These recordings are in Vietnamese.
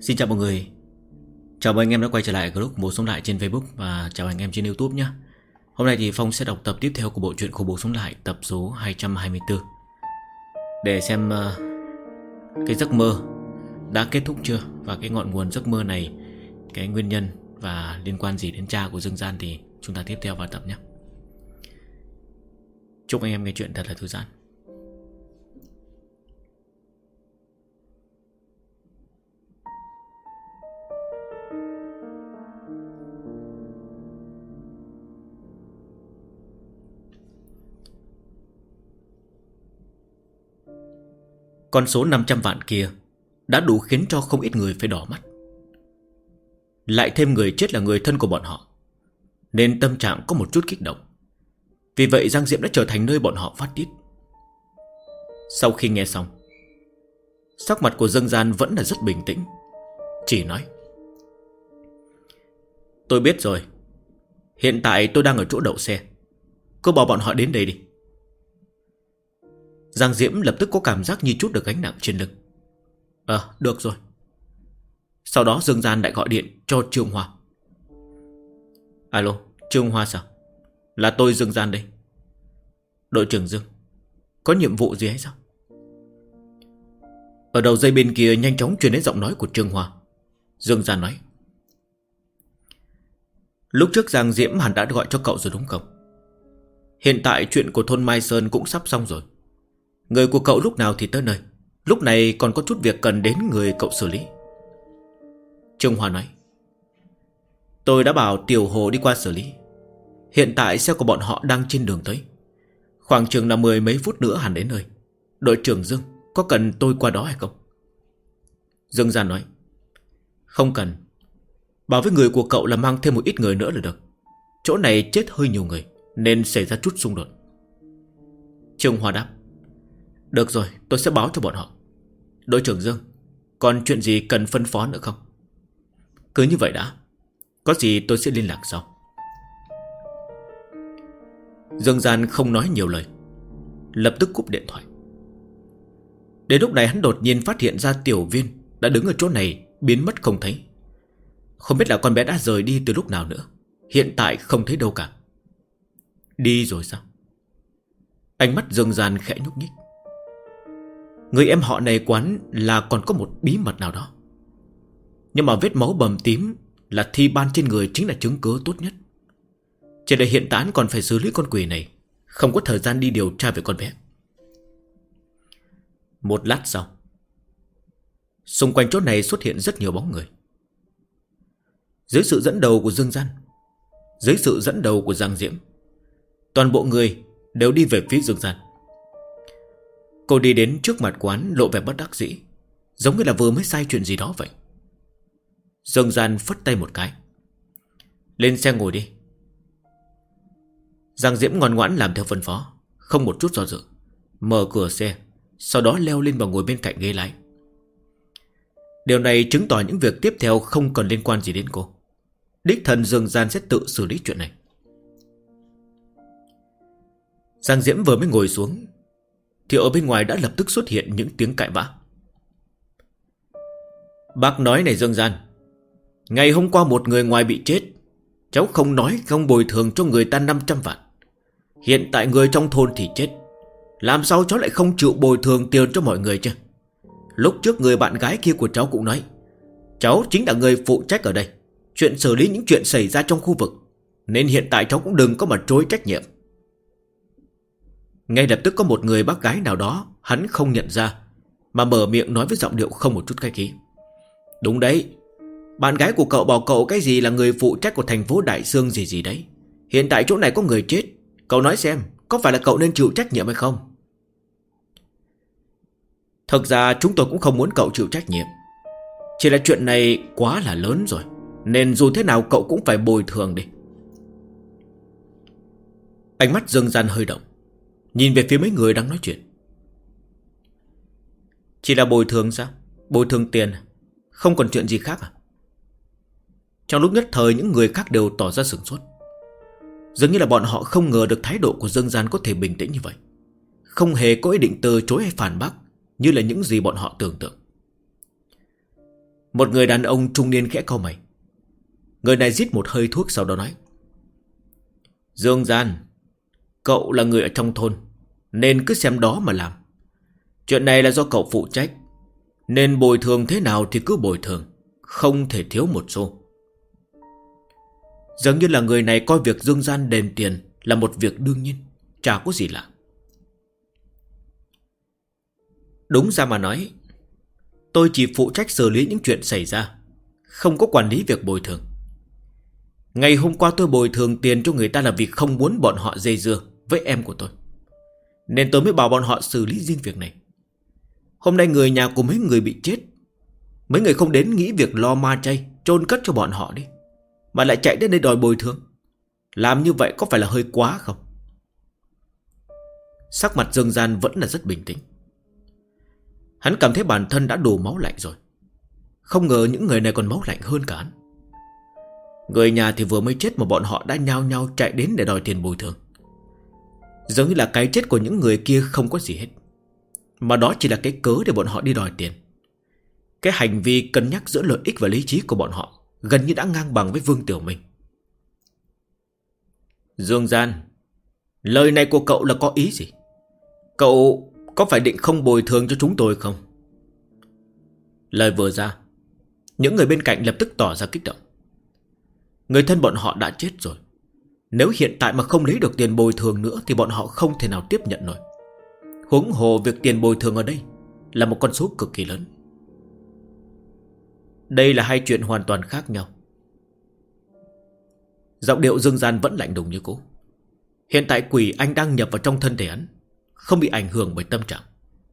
Xin chào mọi người. Chào mừng anh em đã quay trở lại group Khủng Bố Sống Lại trên Facebook và chào anh em trên YouTube nhé. Hôm nay thì Phong sẽ đọc tập tiếp theo của bộ truyện Khủng Bố Sống Lại, tập số 224, để xem cái giấc mơ đã kết thúc chưa, và cái ngọn nguồn giấc mơ này, cái nguyên nhân và liên quan gì đến cha của Dương Gian thì chúng ta tiếp theo vào tập nhé. Chúc anh em nghe chuyện thật là thư giãn. Con số 500 vạn kia đã đủ khiến cho không ít người phải đỏ mắt. Lại thêm người chết là người thân của bọn họ, nên tâm trạng có một chút kích động. Vì vậy Giang Diễm đã trở thành nơi bọn họ phát tiết. Sau khi nghe xong, sắc mặt của Dương Gian vẫn là rất bình tĩnh, chỉ nói: Tôi biết rồi. Hiện tại tôi đang ở chỗ đậu xe, cô bảo bọn họ đến đây đi. Giang Diễm lập tức có cảm giác như chút được gánh nặng trên lưng. Được rồi. Sau đó Dương Gian lại gọi điện cho Trương Hoa. Alo, Trương Hoa sao? Là tôi Dương Gian đây. Đội trưởng Dương, có nhiệm vụ gì hay sao? Ở đầu dây bên kia nhanh chóng truyền đến giọng nói của Trương Hoa. Dương Gian nói: Lúc trước Giang Diễm hẳn đã gọi cho cậu rồi đúng không? Hiện tại chuyện của thôn Mai Sơn cũng sắp xong rồi. Người của cậu lúc nào thì tới nơi. Lúc này còn có chút việc cần đến người cậu xử lý. Trương Hoa nói: Tôi đã bảo Tiểu Hồ đi qua xử lý. Hiện tại xe của bọn họ đang trên đường tới. Khoảng chừng là 10 mấy phút nữa hẳn đến nơi. Đội trưởng Dương, có cần tôi qua đó hay không? Dương Gian nói: Không cần. Bảo với người của cậu là mang thêm một ít người nữa là được. Chỗ này chết hơi nhiều người, nên xảy ra chút xung đột. Trương Hoa đáp: Được rồi, tôi sẽ báo cho bọn họ. Đội trưởng Dương, còn chuyện gì cần phân phó nữa không? Cứ như vậy đã. Có gì tôi sẽ liên lạc sau. Dương Gian không nói nhiều lời, lập tức cúp điện thoại. Đến lúc này hắn đột nhiên phát hiện ra Tiểu Viên đã đứng ở chỗ này, biến mất không thấy. Không biết là con bé đã rời đi từ lúc nào nữa. Hiện tại không thấy đâu cả. Đi rồi sao? Ánh mắt Dương Gian khẽ nhúc nhích. Người em họ này quán là còn có một bí mật nào đó. Nhưng mà vết máu bầm tím là thi ban trên người chính là chứng cứ tốt nhất. Chỉ là hiện tại còn phải xử lý con quỷ này, không có thời gian đi điều tra về con bé. Một lát sau, xung quanh chỗ này xuất hiện rất nhiều bóng người. Dưới sự dẫn đầu của Dương Gian, dưới sự dẫn đầu của Giang Diễm, toàn bộ người đều đi về phía Dương Gian. Cô đi đến trước mặt quán lộ vẻ bất đắc dĩ, giống như là vừa mới sai chuyện gì đó vậy. Dương Gian phất tay một cái: Lên xe ngồi đi. Giang Diễm ngoan ngoãn làm theo phân phó, không một chút do dự, mở cửa xe, sau đó leo lên và ngồi bên cạnh ghế lái. Điều này chứng tỏ những việc tiếp theo không cần liên quan gì đến cô. Đích thân Dương Gian sẽ tự xử lý chuyện này. Giang Diễm vừa mới ngồi xuống thì ở bên ngoài đã lập tức xuất hiện những tiếng cãi vã. Bác nói này Dương Gian, ngày hôm qua một người ngoài bị chết, cháu không nói không bồi thường cho người ta 500 vạn. Hiện tại người trong thôn thì chết, làm sao cháu lại không chịu bồi thường tiền cho mọi người chứ? Lúc trước người bạn gái kia của cháu cũng nói, cháu chính là người phụ trách ở đây, chuyện xử lý những chuyện xảy ra trong khu vực, nên hiện tại cháu cũng đừng có mà trốn trách nhiệm. Ngay lập tức có một người bác gái nào đó hắn không nhận ra, mà mở miệng nói với giọng điệu không một chút khách khí: Đúng đấy, bạn gái của cậu bảo cậu cái gì là người phụ trách của thành phố Đại Sương gì gì đấy. Hiện tại chỗ này có người chết, cậu nói xem, có phải là cậu nên chịu trách nhiệm hay không? Thực ra chúng tôi cũng không muốn cậu chịu trách nhiệm, chỉ là chuyện này quá là lớn rồi, nên dù thế nào cậu cũng phải bồi thường đi. Ánh mắt Dương Gian hơi động, nhìn về phía mấy người đang nói chuyện. Chỉ là bồi thường sao? Bồi thường tiền, không còn chuyện gì khác à? Trong lúc nhất thời những người khác đều tỏ ra sửng sốt, dường như là bọn họ không ngờ được thái độ của Dương Gian có thể bình tĩnh như vậy, không hề có ý định từ chối hay phản bác như là những gì bọn họ tưởng tượng. Một người đàn ông trung niên khẽ cau mày. Người này rít một hơi thuốc sau đó nói: Dương Gian, cậu là người ở trong thôn, nên cứ xem đó mà làm. Chuyện này là do cậu phụ trách, nên bồi thường thế nào thì cứ bồi thường, không thể thiếu một xu. Dường như là người này coi việc Dương Gian đền tiền là một việc đương nhiên, chả có gì lạ. Đúng ra mà nói, tôi chỉ phụ trách xử lý những chuyện xảy ra, không có quản lý việc bồi thường. Ngày hôm qua tôi bồi thường tiền cho người ta là vì không muốn bọn họ dây dưa với em của tôi, nên tôi mới bảo bọn họ xử lý riêng việc này. Hôm nay người nhà của mấy người bị chết, mấy người không đến nghĩ việc lo ma chay chôn cất cho bọn họ đi, mà lại chạy đến đây đòi bồi thường. Làm như vậy có phải là hơi quá không? Sắc mặt Dương Gian vẫn là rất bình tĩnh. Hắn cảm thấy bản thân đã đủ máu lạnh rồi. Không ngờ những người này còn máu lạnh hơn cả hắn. Người nhà thì vừa mới chết mà bọn họ đã nhao nhao chạy đến để đòi tiền bồi thường. Giống như là cái chết của những người kia không có gì hết, mà đó chỉ là cái cớ để bọn họ đi đòi tiền. Cái hành vi cân nhắc giữa lợi ích và lý trí của bọn họ gần như đã ngang bằng với Vương Tiểu Minh. Dương Gian, lời này của cậu là có ý gì? Cậu có phải định không bồi thường cho chúng tôi không? Lời vừa ra, những người bên cạnh lập tức tỏ ra kích động. Người thân bọn họ đã chết rồi, nếu hiện tại mà không lấy được tiền bồi thường nữa thì bọn họ không thể nào tiếp nhận nổi. Huống hồ việc tiền bồi thường ở đây là một con số cực kỳ lớn. Đây là hai chuyện hoàn toàn khác nhau. Giọng điệu Dương Gian vẫn lạnh lùng như cũ. Hiện tại quỷ anh đang nhập vào trong thân thể hắn, không bị ảnh hưởng bởi tâm trạng.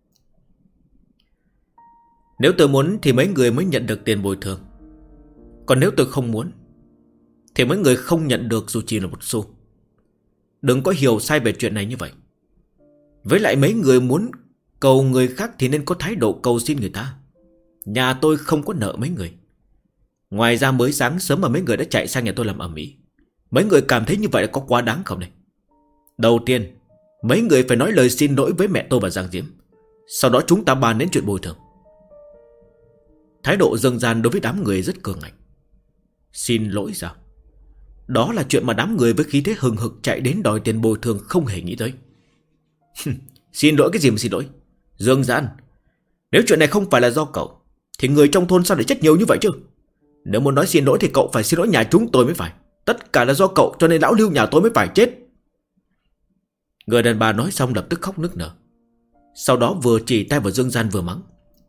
Nếu tôi muốn thì mấy người mới nhận được tiền bồi thường, còn nếu tôi không muốn thì mấy người không nhận được dù chỉ là một xu. Đừng có hiểu sai về chuyện này như vậy. Với lại mấy người muốn cầu người khác thì nên có thái độ cầu xin người ta. Nhà tôi không có nợ mấy người. Ngoài ra mới sáng sớm mà mấy người đã chạy sang nhà tôi làm ầm ĩ. Mấy người cảm thấy như vậy có quá đáng không này? Đầu tiên, mấy người phải nói lời xin lỗi với mẹ tôi và Giang Diễm. Sau đó chúng ta bàn đến chuyện bồi thường. Thái độ Dương Gian đối với đám người rất cường ngạnh. Xin lỗi sao? Đó là chuyện mà đám người với khí thế hừng hực chạy đến đòi tiền bồi thường không hề nghĩ tới. Xin lỗi cái gì mà xin lỗi? Dương Gian, nếu chuyện này không phải là do cậu thì người trong thôn sao để chết nhiều như vậy chứ? Nếu muốn nói xin lỗi thì cậu phải xin lỗi nhà chúng tôi mới phải. Tất cả là do cậu cho nên lão Lưu nhà tôi mới phải chết. Người đàn bà nói xong lập tức khóc nức nở. Sau đó vừa chỉ tay vào Dương Gian vừa mắng.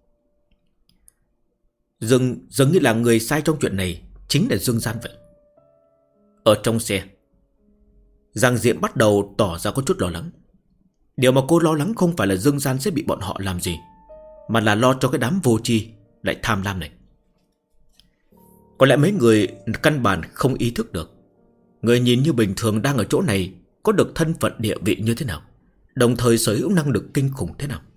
Dường như là người sai trong chuyện này chính là Dương Gian vậy. Ở trong xe, Giang Diệm bắt đầu tỏ ra có chút lo lắng. Điều mà cô lo lắng không phải là Dương Gian sẽ bị bọn họ làm gì, mà là lo cho cái đám vô tri lại tham lam này. Có lẽ mấy người căn bản không ý thức được người nhìn như bình thường đang ở chỗ này có được thân phận địa vị như thế nào, đồng thời sở hữu năng lực kinh khủng thế nào.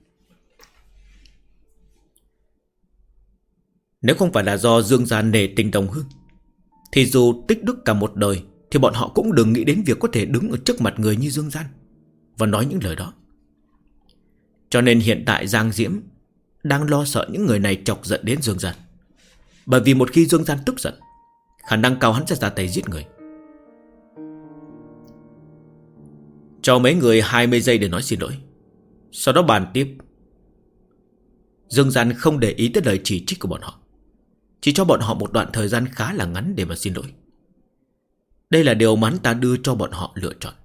Nếu không phải là do Dương Gian nể tình đồng hương thì dù tích đức cả một đời thì bọn họ cũng đừng nghĩ đến việc có thể đứng ở trước mặt người như Dương Gian và nói những lời đó. Cho nên hiện tại Giang Diễm đang lo sợ những người này chọc giận đến Dương Gian. Bởi vì một khi Dương Gian tức giận, khả năng cao hắn sẽ ra tay giết người. Cho mấy người 20 giây để nói xin lỗi, sau đó bàn tiếp. Dương Gian không để ý tới lời chỉ trích của bọn họ, chỉ cho bọn họ một đoạn thời gian khá là ngắn để mà xin lỗi. Đây là điều mà hắn ta đưa cho bọn họ lựa chọn.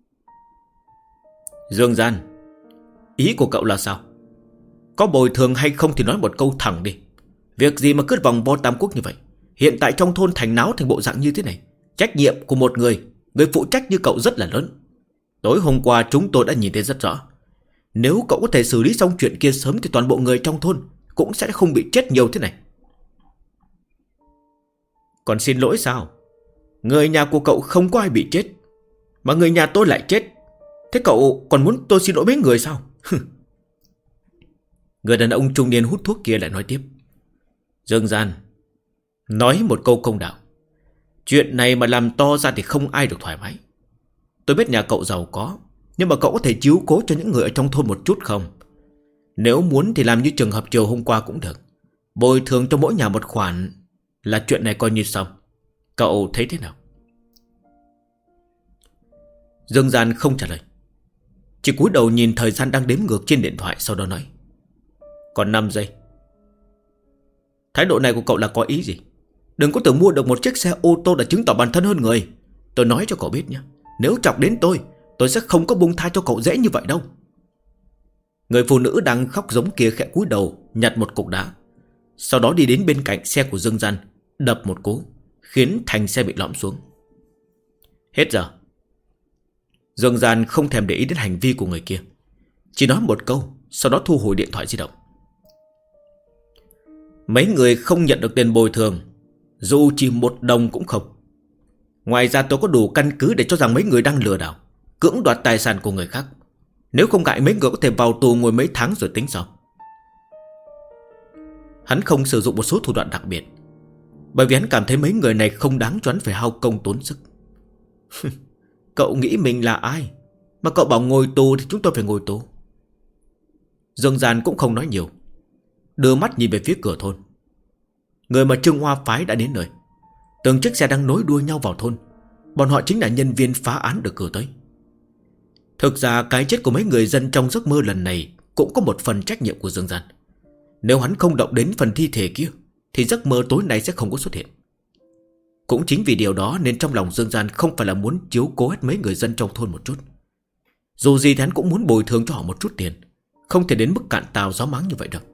Dương Gian, ý của cậu là sao? Có bồi thường hay không thì nói một câu thẳng đi. Việc gì mà cứ vòng vo tam quốc như vậy? Hiện tại trong thôn thành náo thành bộ dạng như thế này, trách nhiệm của một người phụ trách như cậu rất là lớn. Tối hôm qua chúng tôi đã nhìn thấy rất rõ. Nếu cậu có thể xử lý xong chuyện kia sớm thì toàn bộ người trong thôn cũng sẽ không bị chết nhiều thế này. Còn xin lỗi sao? Người nhà của cậu không có ai bị chết, mà người nhà tôi lại chết. Thế cậu còn muốn tôi xin lỗi mấy người sao? Người đàn ông trung niên hút thuốc kia lại nói tiếp. Dương Gian, nói một câu công đạo. Chuyện này mà làm to ra thì không ai được thoải mái. Tôi biết nhà cậu giàu có, nhưng mà cậu có thể chiếu cố cho những người ở trong thôn một chút không? Nếu muốn thì làm như trường hợp chiều hôm qua cũng được. Bồi thường cho mỗi nhà một khoản là chuyện này coi như xong. Cậu thấy thế nào? Dương Gian không trả lời, chỉ cúi đầu nhìn thời gian đang đếm ngược trên điện thoại. Sau đó nói: còn 5 giây. Thái độ này của cậu là có ý gì? Đừng có tưởng mua được một chiếc xe ô tô đã chứng tỏ bản thân hơn người. Tôi nói cho cậu biết nhé, nếu chọc đến tôi sẽ không có buông tha cho cậu dễ như vậy đâu. Người phụ nữ đang khóc giống kia khẽ cúi đầu nhặt một cục đá, sau đó đi đến bên cạnh xe của Dương Gian, đập một cú khiến thành xe bị lõm xuống. Hết giờ. Dương Gian không thèm để ý đến hành vi của người kia, chỉ nói một câu, sau đó thu hồi điện thoại di động. Mấy người không nhận được tiền bồi thường, dù chỉ 1 đồng cũng không. Ngoài ra tôi có đủ căn cứ để cho rằng mấy người đang lừa đảo, cưỡng đoạt tài sản của người khác. Nếu không ngại mấy người có thể vào tù ngồi mấy tháng rồi tính sau. Hắn không sử dụng một số thủ đoạn đặc biệt, bởi vì hắn cảm thấy mấy người này không đáng cho hắn phải hao công tốn sức. Cậu nghĩ mình là ai mà cậu bảo ngồi tù thì chúng tôi phải ngồi tù? Dương Gian cũng không nói nhiều, đưa mắt nhìn về phía cửa thôn. Người mà Trương Hoa phái đã đến nơi. Từng chiếc xe đang nối đuôi nhau vào thôn. Bọn họ chính là nhân viên phá án được cử tới. Thực ra cái chết của mấy người dân trong giấc mơ lần này cũng có một phần trách nhiệm của Dương Gian. Nếu hắn không động đến phần thi thể kia thì giấc mơ tối nay sẽ không có xuất hiện. Cũng chính vì điều đó nên trong lòng Dương Gian không phải là muốn chiếu cố hết mấy người dân trong thôn một chút. Dù gì thì hắn cũng muốn bồi thường cho họ một chút tiền, không thể đến mức cạn tàu gió mắng như vậy đâu.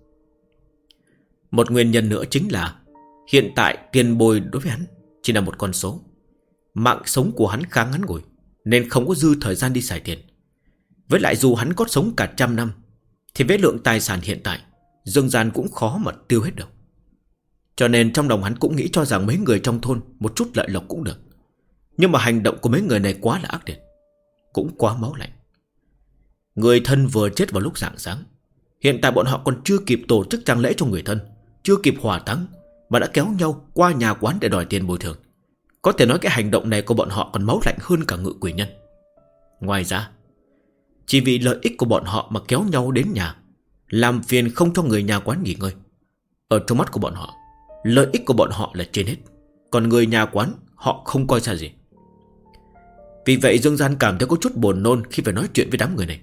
Một nguyên nhân nữa chính là hiện tại tiền bồi đối với hắn chỉ là một con số. Mạng sống của hắn khá ngắn ngủi, nên không có dư thời gian đi xài tiền. Với lại dù hắn có sống cả 100 năm thì với lượng tài sản hiện tại, Dương Gian cũng khó mà tiêu hết được. Cho nên trong lòng hắn cũng nghĩ cho rằng mấy người trong thôn một chút lợi lộc cũng được. Nhưng mà hành động của mấy người này quá là ác liệt, cũng quá máu lạnh. Người thân vừa chết vào lúc rạng sáng, hiện tại bọn họ còn chưa kịp tổ chức tang lễ cho người thân, chưa kịp hỏa táng mà đã kéo nhau qua nhà quán để đòi tiền bồi thường. Có thể nói cái hành động này của bọn họ còn máu lạnh hơn cả Ngự Quỷ Nhân. Ngoài ra, chỉ vì lợi ích của bọn họ mà kéo nhau đến nhà, làm phiền không cho người nhà quán nghỉ ngơi. Ở trong mắt của bọn họ, lợi ích của bọn họ là trên hết, còn người nhà quán họ không coi ra gì. Vì vậy Dương Gian cảm thấy có chút buồn nôn khi phải nói chuyện với đám người này.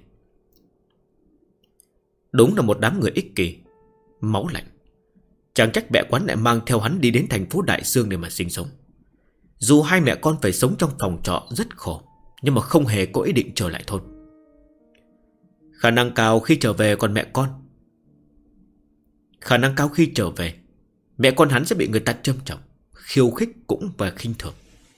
Đúng là một đám người ích kỷ, máu lạnh. Chẳng trách mẹ quán lại mang theo hắn đi đến thành phố Đại Sương để mà sinh sống. Dù hai mẹ con phải sống trong phòng trọ rất khổ, nhưng mà không hề có ý định trở lại thôn. Khả năng cao khi trở về mẹ con hắn sẽ bị người ta châm chọc, khiêu khích cũng và khinh thường.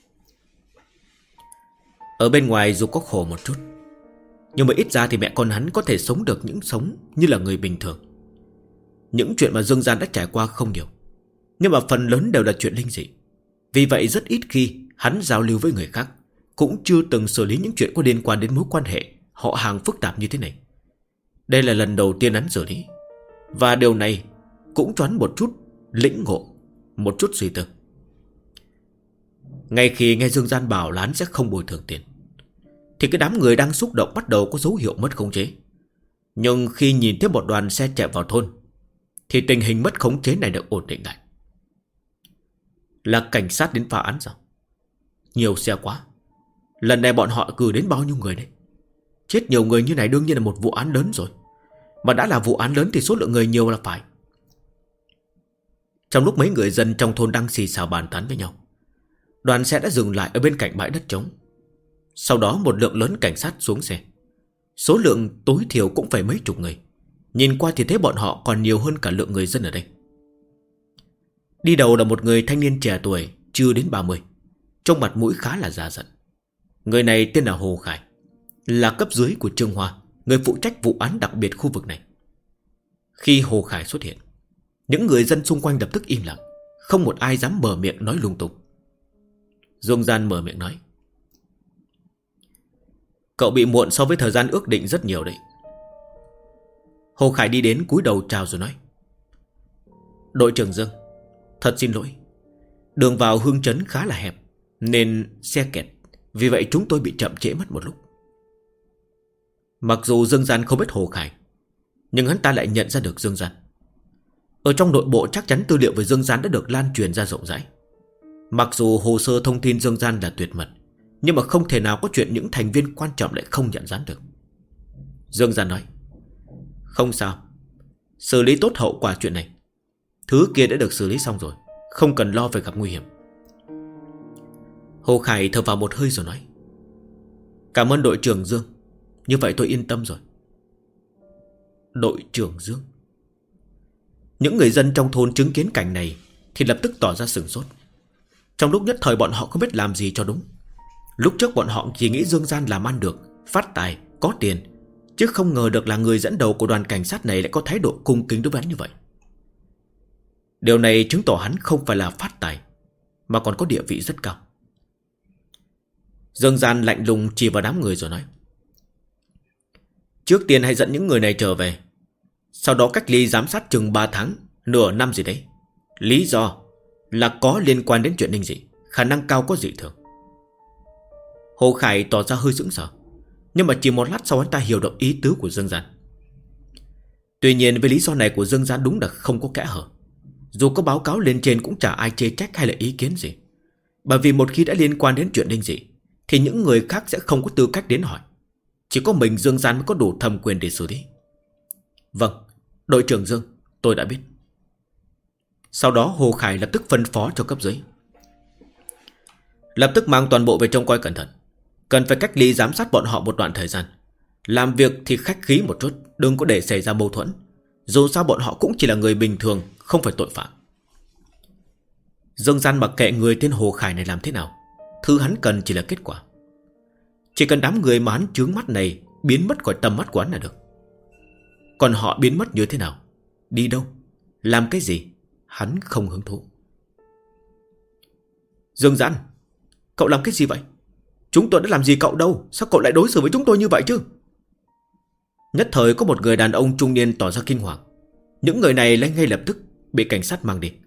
Ở bên ngoài dù có khổ một chút, nhưng mà ít ra thì mẹ con hắn có thể sống được những sống như là người bình thường. Những chuyện mà Dương Gian đã trải qua không nhiều, nhưng mà phần lớn đều là chuyện linh dị. Vì vậy rất ít khi hắn giao lưu với người khác, cũng chưa từng xử lý những chuyện có liên quan đến mối quan hệ họ hàng phức tạp như thế này. Đây là lần đầu tiên hắn xử lý, và điều này cũng cho hắn một chút lĩnh ngộ, một chút suy tư. Ngay khi nghe Dương Gian bảo là hắn sẽ không bồi thường tiền, thì cái đám người đang xúc động bắt đầu có dấu hiệu mất khống chế. Nhưng khi nhìn thấy một đoàn xe chạy vào thôn, thì tình hình mất khống chế này được ổn định lại. Là cảnh sát đến phá án sao? Nhiều xe quá. Lần này bọn họ cử đến bao nhiêu người đấy? Chết nhiều người như này đương nhiên là một vụ án lớn rồi. Mà đã là vụ án lớn thì số lượng người nhiều là phải. Trong lúc mấy người dân trong thôn đang xì xào bàn tán với nhau, đoàn xe đã dừng lại ở bên cạnh bãi đất trống. Sau đó một lượng lớn cảnh sát xuống xe. Số lượng tối thiểu cũng phải mấy chục người. Nhìn qua thì thấy bọn họ còn nhiều hơn cả lượng người dân ở đây. Đi đầu là một người thanh niên trẻ tuổi, chưa đến 30, trông mặt mũi khá là già dặn. Người này tên là Hồ Khải, là cấp dưới của Trương Hoa, người phụ trách vụ án đặc biệt khu vực này. Khi Hồ Khải xuất hiện, những người dân xung quanh lập tức im lặng, không một ai dám mở miệng nói lung tung. Dương Gian mở miệng nói: Cậu bị muộn so với thời gian ước định rất nhiều đấy. Hồ Khải đi đến cúi đầu chào rồi nói: Đội trưởng Dương, thật xin lỗi, đường vào Hương Trấn khá là hẹp nên xe kẹt, vì vậy chúng tôi bị chậm trễ mất một lúc. Mặc dù Dương Gian không biết Hồ Khải, nhưng hắn ta lại nhận ra được Dương Gian. Ở trong nội bộ chắc chắn tư liệu về Dương Gian đã được lan truyền ra rộng rãi. Mặc dù hồ sơ thông tin Dương Gian là tuyệt mật, nhưng mà không thể nào có chuyện những thành viên quan trọng lại không nhận dán được. Dương Gian nói: Không sao, xử lý tốt hậu quả chuyện này. Thứ kia đã được xử lý xong rồi, không cần lo phải gặp nguy hiểm. Hồ Khải thở vào một hơi rồi nói: Cảm ơn đội trưởng Dương, như vậy tôi yên tâm rồi. Đội trưởng Dương? Những người dân trong thôn chứng kiến cảnh này thì lập tức tỏ ra sửng sốt. Trong lúc nhất thời bọn họ không biết làm gì cho đúng. Lúc trước bọn họ chỉ nghĩ Dương Gian làm ăn được, phát tài, có tiền, chứ không ngờ được là người dẫn đầu của đoàn cảnh sát này lại có thái độ cung kính đối với hắn như vậy. Điều này chứng tỏ hắn không phải là phát tài, mà còn có địa vị rất cao. Dương Gian lạnh lùng chỉ vào đám người rồi nói: Trước tiên hãy dẫn những người này trở về, sau đó cách ly giám sát chừng 3 tháng, nửa năm gì đấy. Lý do là có liên quan đến chuyện Ninh Dị, khả năng cao có dị thường. Hồ Khải tỏ ra hơi sững sờ, nhưng mà chỉ một lát sau hắn ta hiểu được ý tứ của Dương Gian. Tuy nhiên với lý do này của Dương Gian đúng là không có kẽ hở. Dù có báo cáo lên trên cũng chả ai chê trách hay là ý kiến gì. Bởi vì một khi đã liên quan đến chuyện Ninh Dị thì những người khác sẽ không có tư cách đến hỏi. Chỉ có mình Dương Gian mới có đủ thẩm quyền để xử lý. Vâng, đội trưởng Dương, tôi đã biết. Sau đó Hồ Khải lập tức phân phó cho cấp dưới: Lập tức mang toàn bộ về trông coi cẩn thận. Cần phải cách ly giám sát bọn họ một đoạn thời gian. Làm việc thì khách khí một chút, đừng có để xảy ra mâu thuẫn. Dù sao bọn họ cũng chỉ là người bình thường, không phải tội phạm. Dương Gian mặc kệ người tên Hồ Khải này làm thế nào, thứ hắn cần chỉ là kết quả. Chỉ cần đám người mà hắn chướng mắt này biến mất khỏi tầm mắt của hắn là được. Còn họ biến mất như thế nào, đi đâu, làm cái gì, hắn không hứng thú. Dương Gian, cậu làm cái gì vậy? Chúng tôi đã làm gì cậu đâu, sao cậu lại đối xử với chúng tôi như vậy chứ? Nhất thời có một người đàn ông trung niên tỏ ra kinh hoàng. Những người này ngay lập tức bị cảnh sát mang đi.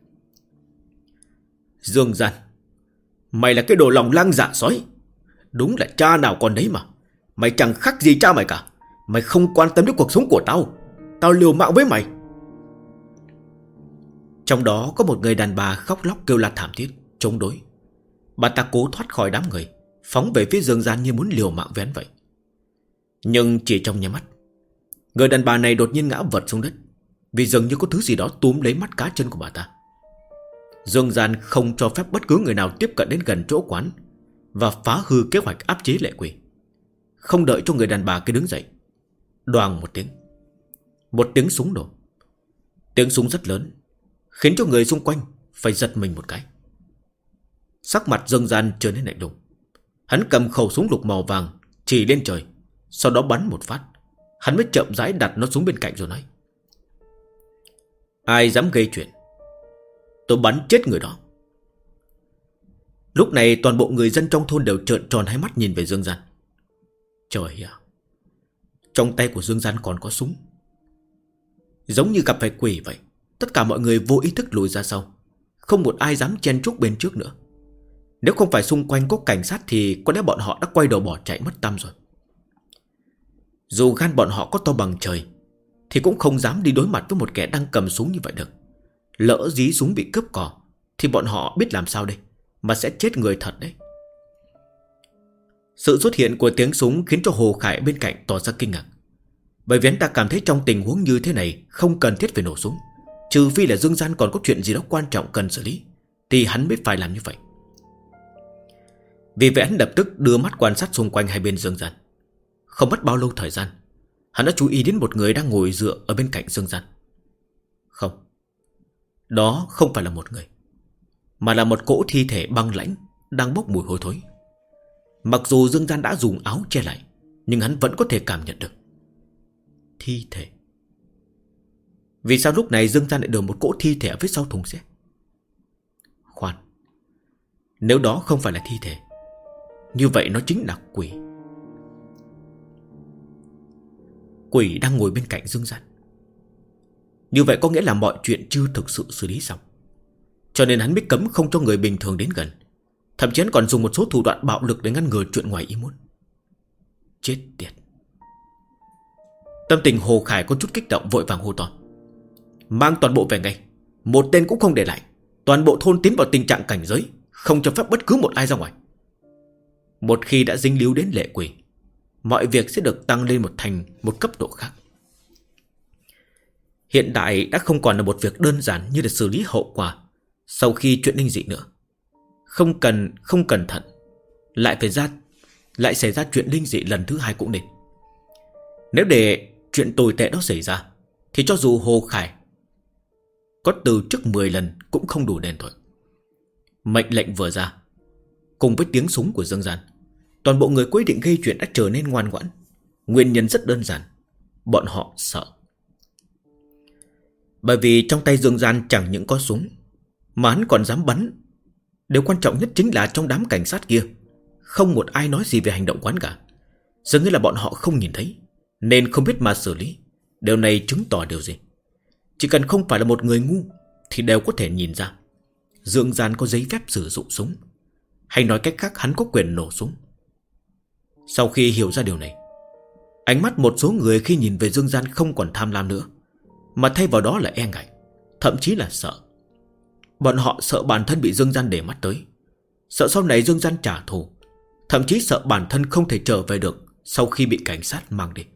Dương Gian, mày là cái đồ lòng lang dạ sói. Đúng là cha nào còn đấy mà. Mày chẳng khác gì cha mày cả. Mày không quan tâm đến cuộc sống của tao. Tao liều mạng với mày. Trong đó có một người đàn bà khóc lóc kêu la thảm thiết, chống đối. Bà ta cố thoát khỏi đám người, phóng về phía Dương Gian như muốn liều mạng với hắn vậy. Nhưng chỉ trong nháy mắt, người đàn bà này đột nhiên ngã vật xuống đất, vì dường như có thứ gì đó túm lấy mắt cá chân của bà ta. Dương Gian không cho phép bất cứ người nào tiếp cận đến gần chỗ quán và phá hư kế hoạch áp chế Lệ Quỷ. Không đợi cho người đàn bà kia đứng dậy, đoàng một tiếng súng nổ. Tiếng súng rất lớn, khiến cho người xung quanh phải giật mình một cái. Sắc mặt Dương Gian trở nên lạnh lùng. Hắn cầm khẩu súng lục màu vàng chỉ lên trời, sau đó bắn một phát. Hắn mới chậm rãi đặt nó xuống bên cạnh rồi nói: Ai dám gây chuyện, tôi bắn chết người đó. Lúc này toàn bộ người dân trong thôn đều trợn tròn hai mắt nhìn về Dương Gian. Trời ạ, trong tay của Dương Gian còn có súng. Giống như gặp phải quỷ vậy. Tất cả mọi người vô ý thức lùi ra sau, không một ai dám chen chúc bên trước nữa. Nếu không phải xung quanh có cảnh sát thì có lẽ bọn họ đã quay đầu bỏ chạy mất tăm rồi. Dù gan bọn họ có to bằng trời thì cũng không dám đi đối mặt với một kẻ đang cầm súng như vậy được. Lỡ dí súng bị cướp cò thì bọn họ biết làm sao đây, mà sẽ chết người thật đấy. Sự xuất hiện của tiếng súng khiến cho Hồ Khải bên cạnh tỏ ra kinh ngạc. Bởi vì hắn ta cảm thấy trong tình huống như thế này không cần thiết phải nổ súng, trừ phi là Dương Gian còn có chuyện gì đó quan trọng cần xử lý, thì hắn mới phải làm như vậy. Vì vậy hắn lập tức đưa mắt quan sát xung quanh hai bên Dương Gian. Không mất bao lâu thời gian, hắn đã chú ý đến một người đang ngồi dựa ở bên cạnh Dương Gian. Không, đó không phải là một người, mà là một cỗ thi thể băng lãnh đang bốc mùi hôi thối. Mặc dù Dương Gian đã dùng áo che lại, nhưng hắn vẫn có thể cảm nhận được thi thể. Vì sao lúc này Dương Gian lại đưa một cỗ thi thể ở phía sau thùng xe? Khoan, nếu đó không phải là thi thể, như vậy nó chính là quỷ. Quỷ đang ngồi bên cạnh Dương Gian. Như vậy có nghĩa là mọi chuyện chưa thực sự xử lý xong, cho nên hắn mới cấm không cho người bình thường đến gần. Thậm chí hắn còn dùng một số thủ đoạn bạo lực để ngăn ngừa chuyện ngoài ý muốn. Chết tiệt. Tâm tình Hồ Khải có chút kích động, vội vàng hô to: Mang toàn bộ về ngay, một tên cũng không để lại. Toàn bộ thôn tiến vào tình trạng cảnh giới, không cho phép bất cứ một ai ra ngoài. Một khi đã dính líu đến lệ quỷ, mọi việc sẽ được tăng lên một cấp độ khác. Hiện tại đã không còn là một việc đơn giản như là xử lý hậu quả sau khi chuyện linh dị nữa. Không cẩn thận lại xảy ra chuyện linh dị lần thứ 2 cũng nên. Nếu để chuyện tồi tệ đó xảy ra thì cho dù Hồ Khải có từ trước 10 lần cũng không đủ đền thôi. Mệnh lệnh vừa ra, cùng với tiếng súng của Dương Gian, toàn bộ người quyết định gây chuyện đã trở nên ngoan ngoãn. Nguyên nhân rất đơn giản, bọn họ sợ. Bởi vì trong tay Dương Gian chẳng những có súng, mà hắn còn dám bắn. Điều quan trọng nhất chính là trong đám cảnh sát kia không một ai nói gì về hành động quán cả. Dường như là bọn họ không nhìn thấy, nên không biết mà xử lý. Điều này chứng tỏ điều gì? Chỉ cần không phải là một người ngu thì đều có thể nhìn ra Dương Gian có giấy phép sử dụng súng, hay nói cách khác hắn có quyền nổ súng. Sau khi hiểu ra điều này, ánh mắt một số người khi nhìn về Dương Gian không còn tham lam nữa, mà thay vào đó là e ngại, thậm chí là sợ. Bọn họ sợ bản thân bị Dương Gian để mắt tới, sợ sau này Dương Gian trả thù, thậm chí sợ bản thân không thể trở về được sau khi bị cảnh sát mang đi.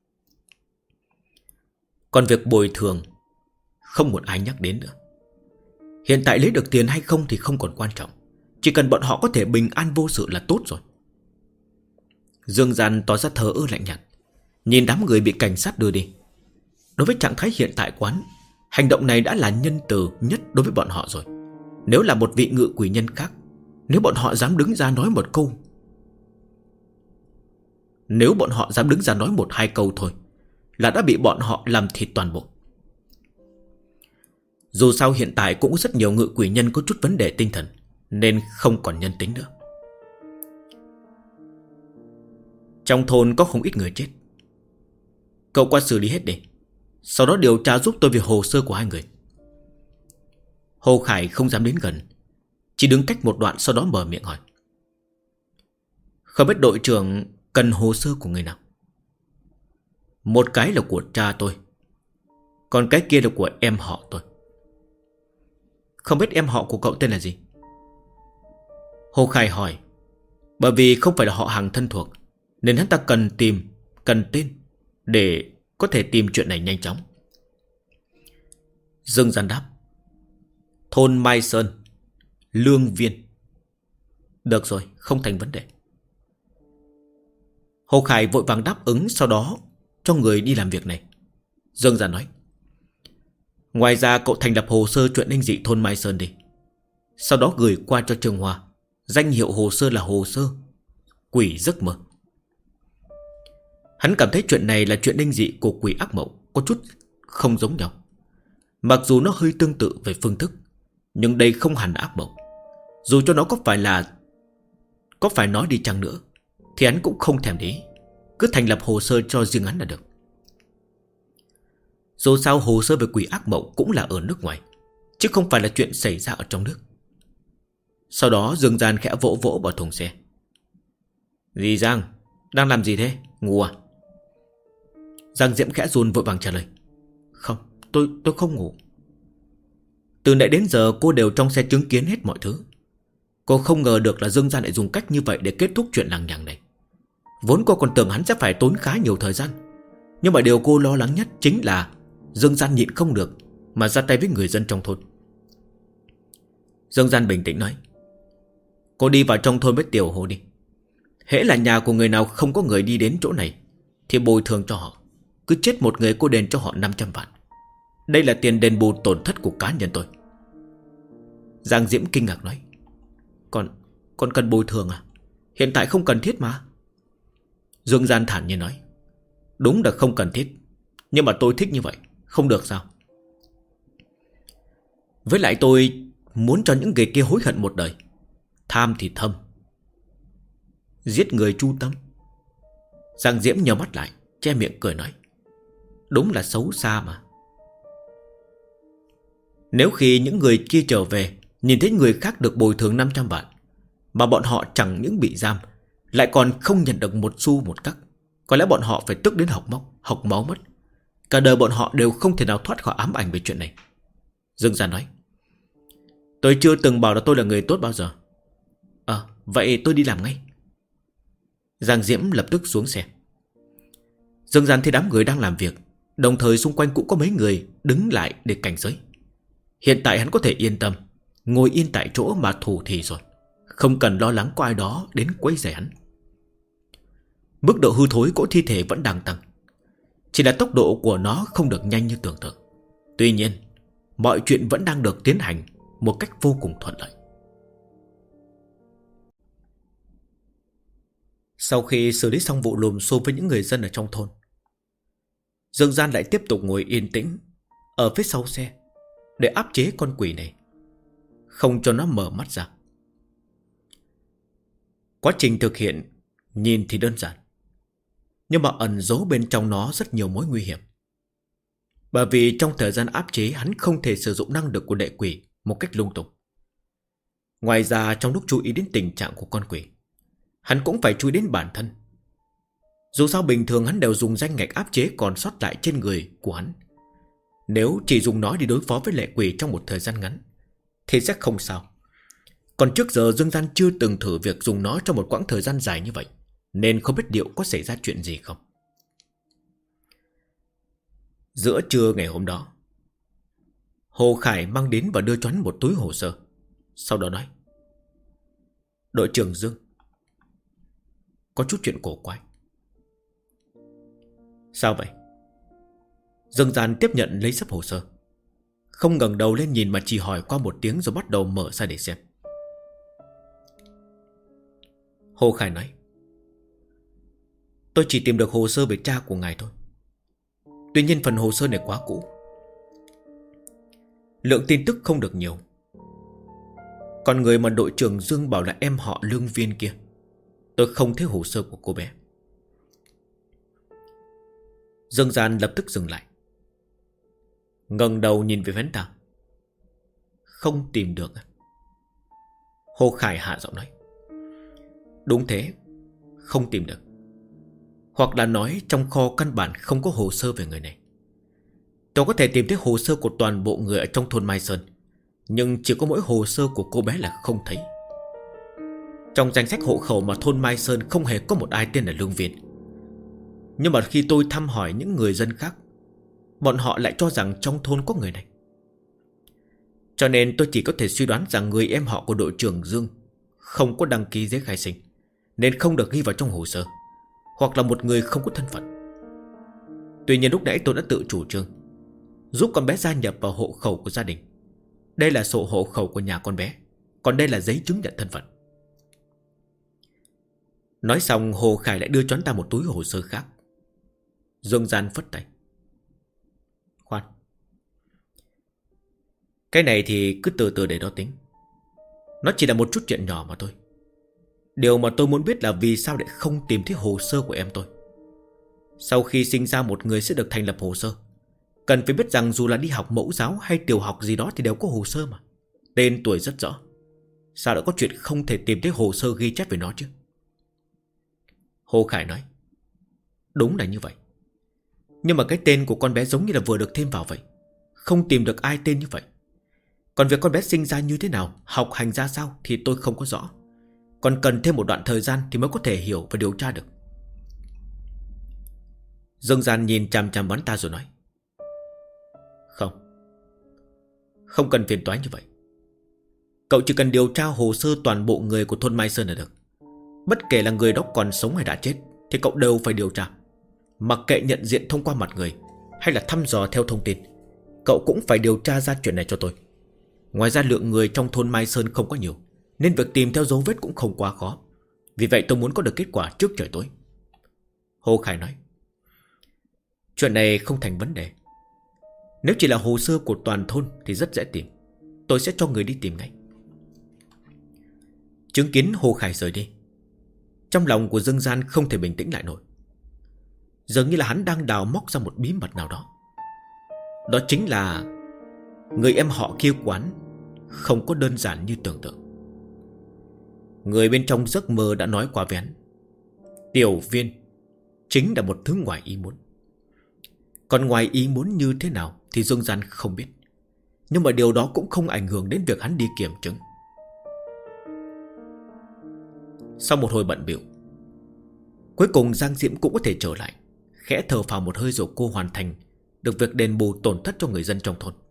Còn việc bồi thường không một ai nhắc đến nữa. Hiện tại lấy được tiền hay không thì không còn quan trọng, chỉ cần bọn họ có thể bình an vô sự là tốt rồi. Dương Gian tỏ ra thờ ơ lạnh nhạt, nhìn đám người bị cảnh sát đưa đi. Đối với trạng thái hiện tại quán, hành động này đã là nhân từ nhất đối với bọn họ rồi. Nếu là một vị ngự quỷ nhân khác, nếu bọn họ dám đứng ra nói một hai câu thôi là đã bị bọn họ làm thịt toàn bộ. Dù sao hiện tại cũng rất nhiều ngự quỷ nhân có chút vấn đề tinh thần, nên không còn nhân tính nữa. Trong thôn có không ít người chết. Cậu qua xử lý hết đi, sau đó điều tra giúp tôi về hồ sơ của hai người. Hồ Khải không dám đến gần, chỉ đứng cách một đoạn, sau đó mở miệng hỏi: Không biết đội trưởng cần hồ sơ của người nào? Một cái là của cha tôi, còn cái kia là của em họ tôi. Không biết em họ của cậu tên là gì? Hồ Khải hỏi. Bởi vì không phải là họ hàng thân thuộc, nên hắn ta cần tên để có thể tìm chuyện này nhanh chóng. Dương Gian đáp: Thôn Mai Sơn, Lương Viên. Được rồi, không thành vấn đề. Hồ Khải vội vàng đáp ứng, sau đó cho người đi làm việc này. Dương Gian nói: Ngoài ra cậu thành lập hồ sơ chuyện linh dị thôn Mai Sơn đi, sau đó gửi qua cho Trường Hoa. Danh hiệu hồ sơ là hồ sơ Quỷ Giấc Mơ. Hắn cảm thấy chuyện này là chuyện linh dị của quỷ ác mộng, có chút không giống nhau. Mặc dù nó hơi tương tự về phương thức, nhưng đây không hẳn ác mộng. Dù cho nó có phải nói đi chăng nữa thì hắn cũng không thèm để ý, cứ thành lập hồ sơ cho riêng hắn là được. Dù sao hồ sơ về quỷ ác mộng cũng là ở nước ngoài, chứ không phải là chuyện xảy ra ở trong nước. Sau đó Dương Gian khẽ vỗ vỗ vào thùng xe. Dì Giang, đang làm gì thế? Ngủ à? Giang Diễm khẽ run vội vàng trả lời: Không, tôi không ngủ. Từ nãy đến giờ cô đều trong xe chứng kiến hết mọi thứ. Cô không ngờ được là Dương Gian lại dùng cách như vậy để kết thúc chuyện lằng nhằng này. Vốn cô còn tưởng hắn sẽ phải tốn khá nhiều thời gian, nhưng mà điều cô lo lắng nhất chính là Dương Gian nhịn không được mà ra tay với người dân trong thôn. Dương Gian bình tĩnh nói: Cô đi vào trong thôn với Tiểu Hồ đi. Hễ là nhà của người nào không có người đi đến chỗ này thì bồi thường cho họ. Cứ chết một người cô đền cho họ 500 vạn. Đây là tiền đền bù tổn thất của cá nhân tôi. Giang Diễm kinh ngạc nói: Còn cần bồi thường à? Hiện tại không cần thiết mà. Dương Gian thản nhiên nói: Đúng là không cần thiết, nhưng mà tôi thích như vậy, không được sao? Với lại tôi muốn cho những người kia hối hận một đời. Tham thì thâm, giết người chu tâm. Giang Diễm nhíu mắt lại, che miệng cười nói: Đúng là xấu xa mà. Nếu khi những người kia trở về nhìn thấy người khác được bồi thường 500 vạn, mà bọn họ chẳng những bị giam, lại còn không nhận được một xu một cắc, có lẽ bọn họ phải tức đến học máu mất. Cả đời bọn họ đều không thể nào thoát khỏi ám ảnh về chuyện này. Dương Gian nói: Tôi chưa từng bảo là tôi là người tốt bao giờ. Vậy tôi đi làm ngay. Giang Diễm lập tức xuống xe. Dương Gian thấy đám người đang làm việc, đồng thời xung quanh cũng có mấy người đứng lại để cảnh giới. Hiện tại hắn có thể yên tâm ngồi yên tại chỗ mà thủ thì rồi, không cần lo lắng có ai đó đến quấy rầy hắn. Mức độ hư thối của thi thể vẫn đang tăng, chỉ là tốc độ của nó không được nhanh như tưởng tượng. Tuy nhiên mọi chuyện vẫn đang được tiến hành một cách vô cùng thuận lợi. Sau khi xử lý xong vụ lùm xùm với những người dân ở trong thôn, Dương Gian lại tiếp tục ngồi yên tĩnh ở phía sau xe để áp chế con quỷ này, không cho nó mở mắt ra. Quá trình thực hiện nhìn thì đơn giản, nhưng mà ẩn giấu bên trong nó rất nhiều mối nguy hiểm. Bởi vì trong thời gian áp chế, hắn không thể sử dụng năng lực của lệ quỷ một cách lung tung. Ngoài ra, trong lúc chú ý đến tình trạng của con quỷ, hắn cũng phải chú ý đến bản thân. Dù sao bình thường hắn đều dùng danh ngạch áp chế còn sót lại trên người của hắn. Nếu chỉ dùng nó đi đối phó với lệ quỷ trong một thời gian ngắn thì sẽ không sao. Còn trước giờ Dương Gian chưa từng thử việc dùng nó trong một quãng thời gian dài như vậy, nên không biết liệu có xảy ra chuyện gì không. Giữa trưa ngày hôm đó, Hồ Khải mang đến và đưa cho hắn một túi hồ sơ. Sau đó nói: Đội trưởng Dương, có chút chuyện cổ quái. Sao vậy? Dương Gian tiếp nhận lấy sấp hồ sơ, không ngẩng đầu lên nhìn mà chỉ hỏi qua một tiếng rồi bắt đầu mở ra để xem. Hồ Khải nói: Tôi chỉ tìm được hồ sơ về cha của ngài thôi. Tuy nhiên phần hồ sơ này quá cũ, lượng tin tức không được nhiều. Còn người mà đội trưởng Dương bảo là em họ Lương Viên kia, tôi không thấy hồ sơ của cô bé. Dương Gian lập tức dừng lại, ngẩng đầu nhìn về phía hắn ta. Không tìm được à? Hồ Khải hạ giọng nói: Đúng thế, không tìm được. Hoặc là nói trong kho căn bản không có hồ sơ về người này. Tôi có thể tìm thấy hồ sơ của toàn bộ người ở trong thôn Mai Sơn, nhưng chỉ có mỗi hồ sơ của cô bé là không thấy. Trong danh sách hộ khẩu mà thôn Mai Sơn không hề có một ai tên là Lương Viên. Nhưng mà khi tôi thăm hỏi những người dân khác, bọn họ lại cho rằng trong thôn có người này. Cho nên tôi chỉ có thể suy đoán rằng người em họ của đội trưởng Dương không có đăng ký giấy khai sinh, nên không được ghi vào trong hồ sơ, hoặc là một người không có thân phận. Tuy nhiên lúc nãy tôi đã tự chủ trương giúp con bé gia nhập vào hộ khẩu của gia đình. Đây là sổ hộ khẩu của nhà con bé, còn đây là giấy chứng nhận thân phận. Nói xong, Hồ Khải lại đưa cho anh ta một túi hồ sơ khác. Dương Gian phất tay: Khoan, cái này thì cứ từ từ để đó tính. Nó chỉ là một chút chuyện nhỏ mà thôi. Điều mà tôi muốn biết là vì sao lại không tìm thấy hồ sơ của em tôi. Sau khi sinh ra một người sẽ được thành lập hồ sơ. Cần phải biết rằng dù là đi học mẫu giáo hay tiểu học gì đó thì đều có hồ sơ mà. Tên tuổi rất rõ. Sao đã có chuyện không thể tìm thấy hồ sơ ghi chép về nó chứ? Hồ Khải nói: Đúng là như vậy. Nhưng mà cái tên của con bé giống như là vừa được thêm vào vậy. Không tìm được ai tên như vậy. Còn việc con bé sinh ra như thế nào, học hành ra sao thì tôi không có rõ. Còn cần thêm một đoạn thời gian thì mới có thể hiểu và điều tra được. Dương Gian nhìn chằm chằm hắn ta rồi nói: Không cần phiền toái như vậy. Cậu chỉ cần điều tra hồ sơ toàn bộ người của thôn Mai Sơn là được. Bất kể là người đó còn sống hay đã chết thì cậu đều phải điều tra. Mặc kệ nhận diện thông qua mặt người hay là thăm dò theo thông tin, cậu cũng phải điều tra ra chuyện này cho tôi. Ngoài ra lượng người trong thôn Mai Sơn không có nhiều, nên việc tìm theo dấu vết cũng không quá khó. Vì vậy tôi muốn có được kết quả trước trời tối. Hồ Khải nói: Chuyện này không thành vấn đề. Nếu chỉ là hồ sơ của toàn thôn thì rất dễ tìm. Tôi sẽ cho người đi tìm ngay. Chứng kiến Hồ Khải rời đi, trong lòng của Dương Gian không thể bình tĩnh lại nổi. Dường như là hắn đang đào móc ra một bí mật nào đó. Đó chính là người em họ kia quán không có đơn giản như tưởng tượng. Người bên trong giấc mơ đã nói qua với hắn, Tiểu Viên chính là một thứ ngoài ý muốn. Còn ngoài ý muốn như thế nào thì Dương Gian không biết. Nhưng mà điều đó cũng không ảnh hưởng đến việc hắn đi kiểm chứng. Sau một hồi bận bịu, cuối cùng Giang Diễm cũng có thể trở lại. Khẽ thở phào một hơi rồi cô hoàn thành được việc đền bù tổn thất cho người dân trong thôn.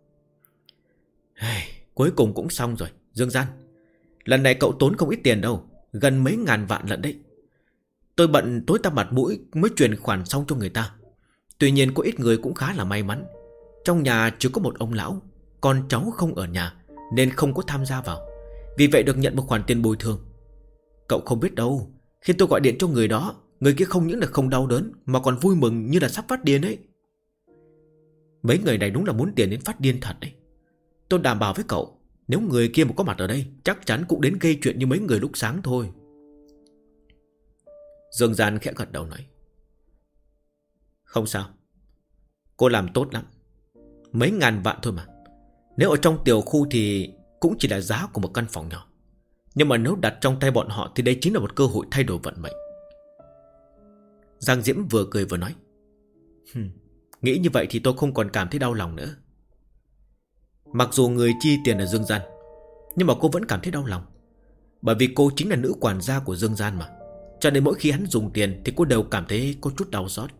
Cuối cùng cũng xong rồi Dương Gian. Lần này cậu tốn không ít tiền đâu, gần mấy ngàn vạn lận đấy. Tôi bận tối tăm mặt mũi mới chuyển khoản xong cho người ta. Tuy nhiên có ít người cũng khá là may mắn. Trong nhà chỉ có một ông lão, con cháu không ở nhà nên không có tham gia vào. Vì vậy được nhận một khoản tiền bồi thường. Cậu không biết đâu, khi tôi gọi điện cho người đó, người kia không những là không đau đớn mà còn vui mừng như là sắp phát điên ấy. Mấy người này đúng là muốn tiền đến phát điên thật đấy. Tôi đảm bảo với cậu, nếu người kia mà có mặt ở đây, chắc chắn cũng đến gây chuyện như mấy người lúc sáng thôi. Dương Gian khẽ gật đầu nói: Không sao, cô làm tốt lắm. Mấy ngàn vạn thôi mà. Nếu ở trong tiểu khu thì cũng chỉ là giá của một căn phòng nhỏ. Nhưng mà nếu đặt trong tay bọn họ thì đây chính là một cơ hội thay đổi vận mệnh. Giang Diễm vừa cười vừa nói: Nghĩ như vậy thì tôi không còn cảm thấy đau lòng nữa. Mặc dù người chi tiền là Dương Gian, nhưng mà cô vẫn cảm thấy đau lòng. Bởi vì cô chính là nữ quản gia của Dương Gian mà. Cho nên mỗi khi hắn dùng tiền thì cô đều cảm thấy có chút đau xót.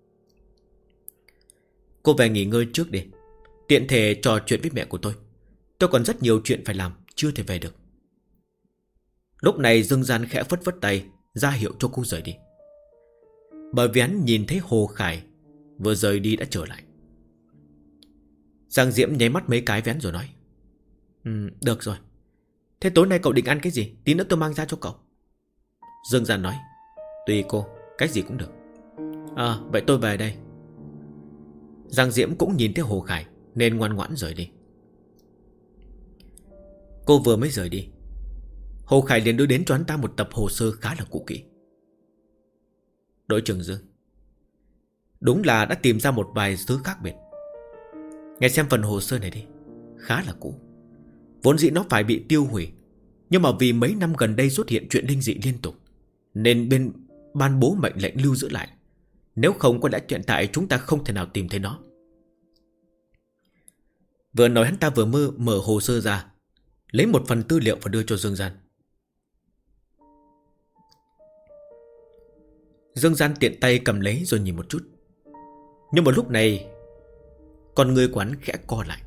Cô về nghỉ ngơi trước đi, tiện thể trò chuyện với mẹ của tôi. Tôi còn rất nhiều chuyện phải làm, chưa thể về được. Lúc này Dương Gian khẽ phất phất tay, ra hiệu cho cô rời đi. Bởi vì hắn nhìn thấy Hồ Khải vừa rời đi đã trở lại. Giang Diễm nháy mắt mấy cái với hắn rồi nói: Được rồi. Thế tối nay cậu định ăn cái gì? Tí nữa tôi mang ra cho cậu. Dương Gian nói: Tùy cô, cái gì cũng được. Vậy tôi về đây. Giang Diễm cũng nhìn thấy Hồ Khải nên ngoan ngoãn rời đi. Cô vừa mới rời đi, Hồ Khải liền đưa đến cho hắn ta một tập hồ sơ khá là cũ kỹ. Đội trưởng Dương, đúng là đã tìm ra một vài thứ khác biệt. Nghe xem phần hồ sơ này đi, khá là cũ. Vốn dĩ nó phải bị tiêu hủy, nhưng mà vì mấy năm gần đây xuất hiện chuyện linh dị liên tục nên bên ban bố mệnh lệnh lưu giữ lại. Nếu không có lẽ hiện tại chúng ta không thể nào tìm thấy nó. Vừa nói hắn ta vừa mở hồ sơ ra, lấy một phần tư liệu và đưa cho Dương Gian. Dương Gian tiện tay cầm lấy rồi nhìn một chút. Nhưng mà lúc này con người của hắn khẽ co lại.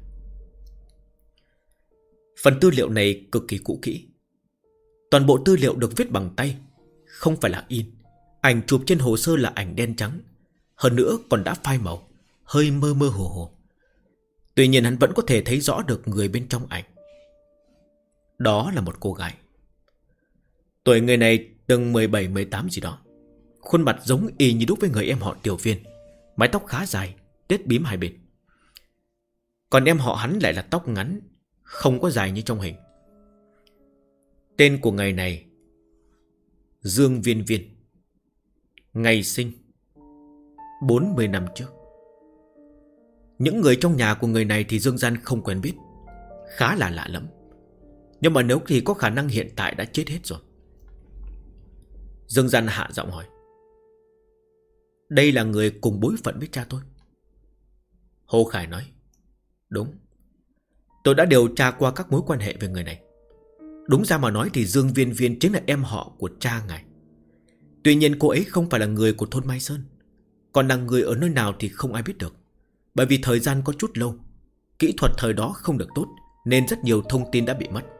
Phần tư liệu này cực kỳ cũ kỹ. Toàn bộ tư liệu được viết bằng tay, không phải là in. Ảnh chụp trên hồ sơ là ảnh đen trắng, hơn nữa còn đã phai màu, hơi mơ mơ hồ hồ. Tuy nhiên hắn vẫn có thể thấy rõ được người bên trong ảnh. Đó là một cô gái. Tuổi người này từng 17-18 gì đó. Khuôn mặt giống y như đúc với người em họ Tiểu Viên. Mái tóc khá dài, tết bím hai bên. Còn em họ hắn lại là tóc ngắn, không có dài như trong hình. Tên của người này Dương Viên Viên. Ngày sinh 40 năm trước. Những người trong nhà của người này thì Dương Gian không quen biết, khá là lạ lắm. Nhưng mà nếu thì có khả năng hiện tại đã chết hết rồi. Dương Gian hạ giọng hỏi: Đây là người cùng bối phận với cha tôi? Hồ Khải nói: Đúng. Tôi đã điều tra qua các mối quan hệ về người này. Đúng ra mà nói thì Dương Viên Viên chính là em họ của cha ngài. Tuy nhiên cô ấy không phải là người của thôn Mai Sơn. Còn là người ở nơi nào thì không ai biết được. Bởi vì thời gian có chút lâu, kỹ thuật thời đó không được tốt, nên rất nhiều thông tin đã bị mất.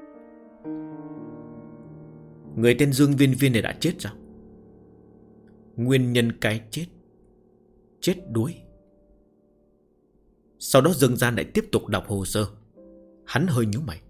Người tên Dương Viên Viên này đã chết sao? Nguyên nhân cái chết: chết đuối. Sau đó Dương Gian lại tiếp tục đọc hồ sơ. Hắn hơi nhíu mày.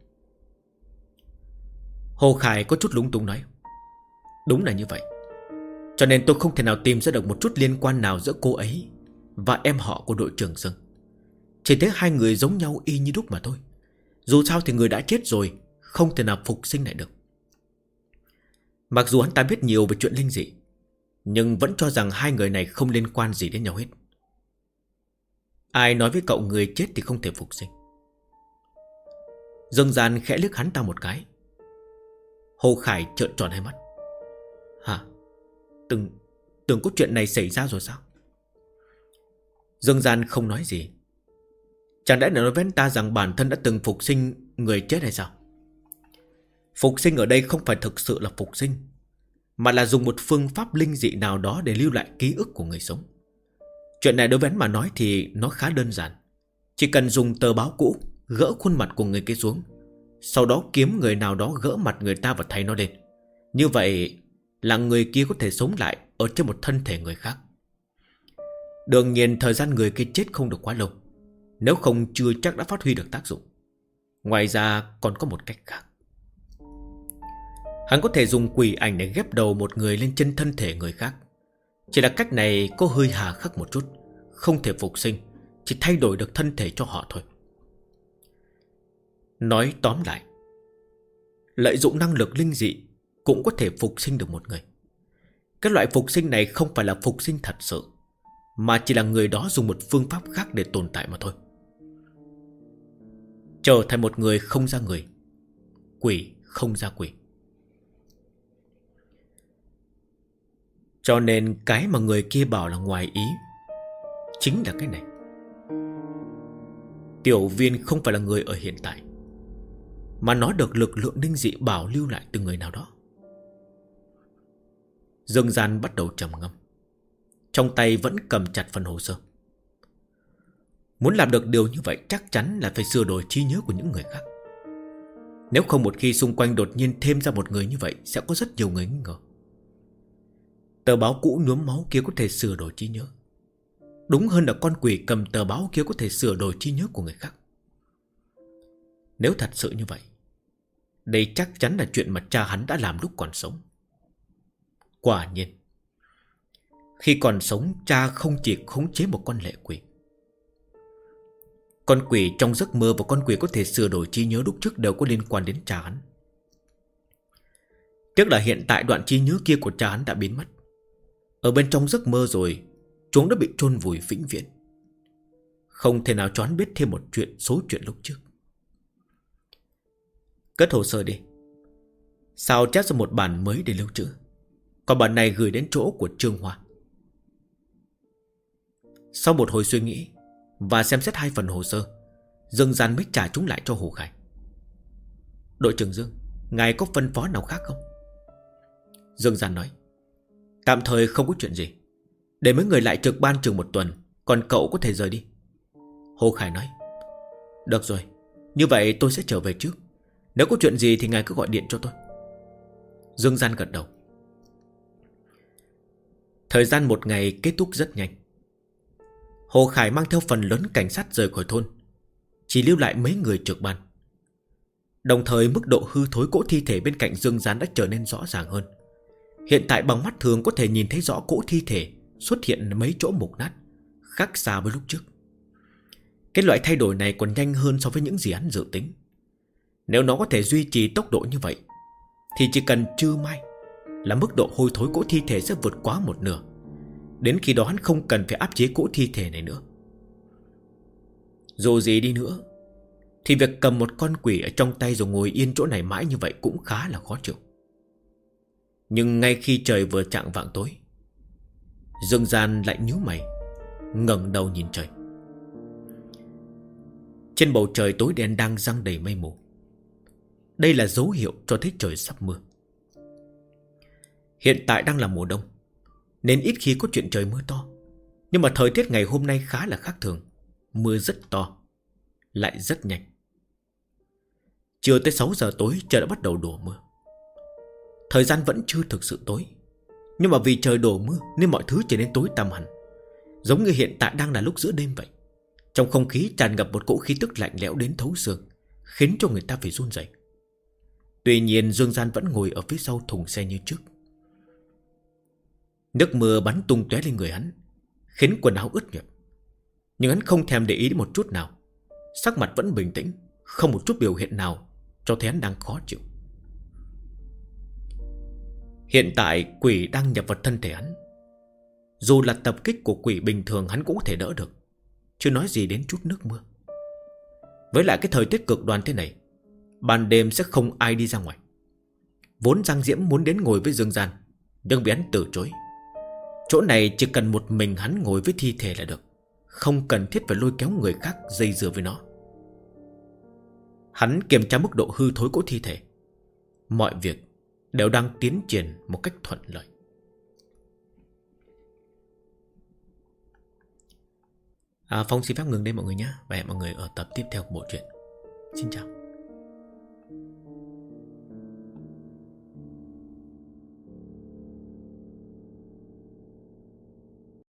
Hồ Khải có chút lúng túng nói: Đúng là như vậy. Cho nên tôi không thể nào tìm ra được một chút liên quan nào giữa cô ấy và em họ của đội trưởng Dương. Chỉ thấy hai người giống nhau y như đúc mà thôi. Dù sao thì người đã chết rồi, không thể nào phục sinh lại được. Mặc dù hắn ta biết nhiều về chuyện linh dị, nhưng vẫn cho rằng hai người này không liên quan gì đến nhau hết. Ai nói với cậu người chết thì không thể phục sinh? Dương Gian khẽ liếc hắn ta một cái. Hồ Khải trợn tròn hai mắt. Hả? Từng có chuyện này xảy ra rồi sao? Dương Gian không nói gì. Chẳng lẽ nói với anh ta rằng bản thân đã từng phục sinh người chết hay sao? Phục sinh ở đây không phải thực sự là phục sinh, mà là dùng một phương pháp linh dị nào đó để lưu lại ký ức của người sống. Chuyện này đối với anh mà nói thì nó khá đơn giản. Chỉ cần dùng tờ báo cũ gỡ khuôn mặt của người kia xuống, sau đó kiếm người nào đó gỡ mặt người ta và thay nó lên. Như vậy là người kia có thể sống lại ở trên một thân thể người khác. Đương nhiên thời gian người kia chết không được quá lâu, nếu không chưa chắc đã phát huy được tác dụng. Ngoài ra còn có một cách khác. Hắn có thể dùng quỷ ảnh để ghép đầu một người lên trên thân thể người khác. Chỉ là cách này có hơi hà khắc một chút, không thể phục sinh, chỉ thay đổi được thân thể cho họ thôi. Nói tóm lại, lợi dụng năng lực linh dị cũng có thể phục sinh được một người. Cái loại phục sinh này không phải là phục sinh thật sự, mà chỉ là người đó dùng một phương pháp khác để tồn tại mà thôi. Trở thành một người không ra người, quỷ không ra quỷ. Cho nên cái mà người kia bảo là ngoài ý chính là cái này. Tiểu Viên không phải là người ở hiện tại, mà nó được lực lượng linh dị bảo lưu lại từ người nào đó. Dương Gian bắt đầu trầm ngâm, trong tay vẫn cầm chặt phần hồ sơ. Muốn làm được điều như vậy chắc chắn là phải sửa đổi trí nhớ của những người khác. Nếu không một khi xung quanh đột nhiên thêm ra một người như vậy, sẽ có rất nhiều người nghi ngờ. Tờ báo cũ nhuốm máu kia có thể sửa đổi trí nhớ. Đúng hơn là con quỷ cầm tờ báo kia có thể sửa đổi trí nhớ của người khác. Nếu thật sự như vậy, đây chắc chắn là chuyện mà cha hắn đã làm lúc còn sống. Quả nhiên, khi còn sống, cha không chỉ khống chế một con lệ quỷ. Con quỷ trong giấc mơ và con quỷ có thể sửa đổi trí nhớ lúc trước đều có liên quan đến cha hắn. Tiếc là hiện tại đoạn trí nhớ kia của cha hắn đã biến mất. Ở bên trong giấc mơ rồi, chúng đã bị chôn vùi vĩnh viễn. Không thể nào cho hắn biết thêm một số chuyện lúc trước. Cất hồ sơ đi, sao chép ra một bản mới để lưu trữ. Còn bản này gửi đến chỗ của Trương Hoa. Sau một hồi suy nghĩ và xem xét 2 phần hồ sơ, Dương Gian mới trả chúng lại cho Hồ Khải. Đội trưởng Dương, ngài có phân phó nào khác không? Dương Gian nói, tạm thời không có chuyện gì, để mấy người lại trực ban chừng 1 tuần, còn cậu có thể rời đi. Hồ Khải nói, được rồi, như vậy tôi sẽ trở về trước. Nếu có chuyện gì thì ngài cứ gọi điện cho tôi. Dương Gian gật đầu. Thời gian 1 ngày kết thúc rất nhanh. Hồ Khải mang theo phần lớn cảnh sát rời khỏi thôn, chỉ lưu lại mấy người trực ban. Đồng thời mức độ hư thối cỗ thi thể bên cạnh Dương Gian đã trở nên rõ ràng hơn. Hiện tại bằng mắt thường có thể nhìn thấy rõ cỗ thi thể xuất hiện mấy chỗ mục nát, khác xa với lúc trước. Cái loại thay đổi này còn nhanh hơn so với những gì hắn dự tính. Nếu nó có thể duy trì tốc độ như vậy, thì chỉ cần trưa mai là mức độ hôi thối cỗ thi thể sẽ vượt quá 1/2. Đến khi đó hắn không cần phải áp chế cỗ thi thể này nữa. Dù gì đi nữa thì việc cầm một con quỷ ở trong tay rồi ngồi yên chỗ này mãi như vậy cũng khá là khó chịu. Nhưng ngay khi trời vừa chạng vạng tối, Dương Gian lại nhíu mày, ngẩng đầu nhìn trời. Trên bầu trời tối đen đang giăng đầy mây mù. Đây là dấu hiệu cho thấy trời sắp mưa. Hiện tại đang là mùa đông, nên ít khi có chuyện trời mưa to. Nhưng mà thời tiết ngày hôm nay khá là khác thường. Mưa rất to, lại rất nhanh. Chưa tới 6 giờ tối trời đã bắt đầu đổ mưa. Thời gian vẫn chưa thực sự tối, nhưng mà vì trời đổ mưa nên mọi thứ trở nên tối tăm hẳn, giống như hiện tại đang là lúc giữa đêm vậy. Trong không khí tràn ngập một cỗ khí tức lạnh lẽo đến thấu xương, khiến cho người ta phải run rẩy. Tuy nhiên Dương Gian vẫn ngồi ở phía sau thùng xe như trước. Nước mưa bắn tung tóe lên người hắn, khiến quần áo ướt nhẹp. Nhưng hắn không thèm để ý một chút nào, sắc mặt vẫn bình tĩnh, không một chút biểu hiện nào cho thấy hắn đang khó chịu. Hiện tại quỷ đang nhập vào thân thể hắn. Dù là tập kích của quỷ bình thường hắn cũng có thể đỡ được, chưa nói gì đến chút nước mưa. Với lại cái thời tiết cực đoan thế này, ban đêm sẽ không ai đi ra ngoài. Vốn Giang Diễm muốn đến ngồi với Dương Gian, nhưng bị hắn từ chối. Chỗ này chỉ cần một mình hắn ngồi với thi thể là được, không cần thiết phải lôi kéo người khác dây dưa với nó. Hắn kiểm tra mức độ hư thối của thi thể. Mọi việc đều đang tiến triển một cách thuận lợi. Phong xin phép ngừng đây mọi người nhé. Và hẹn mọi người ở tập tiếp theo của bộ truyện. Xin chào.